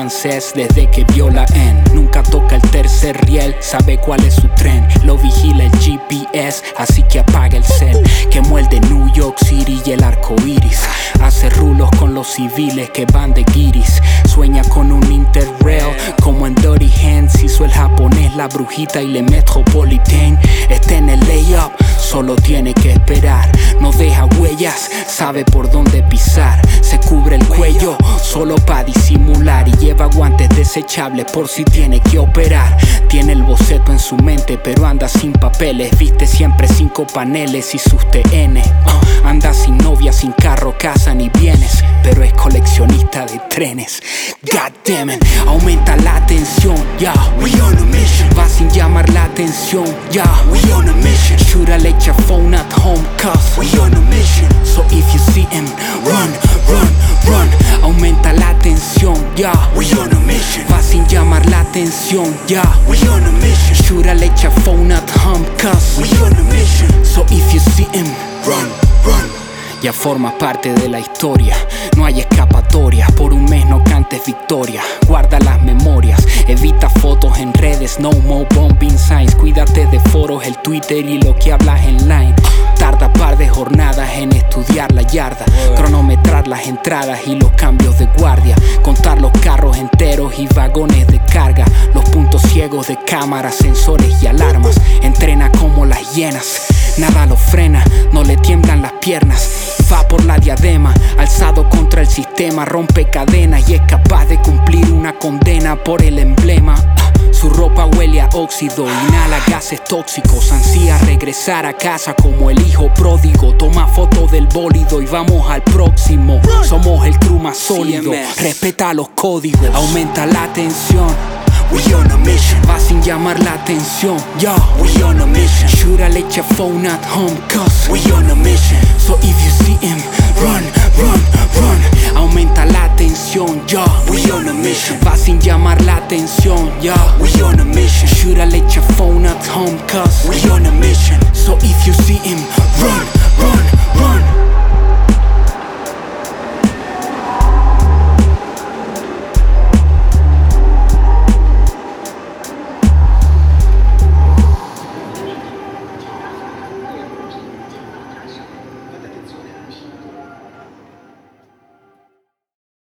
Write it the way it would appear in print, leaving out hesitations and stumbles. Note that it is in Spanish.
francés desde que vio la N. Nunca toca el tercer riel, sabe cuál es su tren. Lo vigila el GPS, así que apaga el cel. Quemó el de New York City y el arco iris. Hace rulos con los civiles que van de guiris. Sueña con un Interrail como en Dirty Hands. Hizo el japonés, la brujita y le Metropolitan. Está en el layup, solo tiene que esperar. No deja huellas, sabe por dónde pisar. Se cubre el cuello solo pa' disimular y lleva guantes desechables por si tiene que operar. Tiene el boceto en su mente pero anda sin papeles. Viste siempre 5 paneles y sus TN. Anda sin novia, sin carro, casa ni bienes, pero es coleccionista de trenes. God damn it, aumenta la tensión, yeah. We on a mission. Va sin llamar la atención, yeah. We on a mission. Shoulda let your phone at home, cause We on a mission. so if you see him, run, run, run. Aumenta la tensión, yeah. We on a mission. Va sin llamar la atención, yeah. We on a mission. Shoulda let your phone at home, cause We on a mission. so if you see him, Run, run. ya forma parte de la historia. No hay escapatoria, por un mes no cantes victoria. Guarda las memorias, evita fotos en redes. No more bombing signs, cuídate de foros, el Twitter y lo que hablas en line. Tarda par de jornadas en estudiar la yarda, cronometrar las entradas y los cambios de guardia, contar los carros enteros y vagones de carga, los puntos ciegos de cámaras, sensores y alarmas. Entrena como las hienas, nada lo frena, no le tiemblan las piernas. Va por la diadema, alzado contra el sistema, rompe cadenas y es capaz de cumplir una condena por el emblema. Su ropa huele a óxido, inhala gases tóxicos, ansía regresar a casa como el hijo pródigo. Toma fotos del bólido y vamos al próximo. Somos el crew más sólido, respeta los códigos, aumenta la tensión. We on a mission. Va sin llamar la atención, yeah. We on a mission. Shoulda let your phone at home, cause We on a mission. so if you see him, run, run, run. Aumenta la tensión, yeah. We on a mission. Va sin llamar la atención, yeah. We on a mission. Shoulda let your phone at home, cause We on a mission. so if you see him, run, run,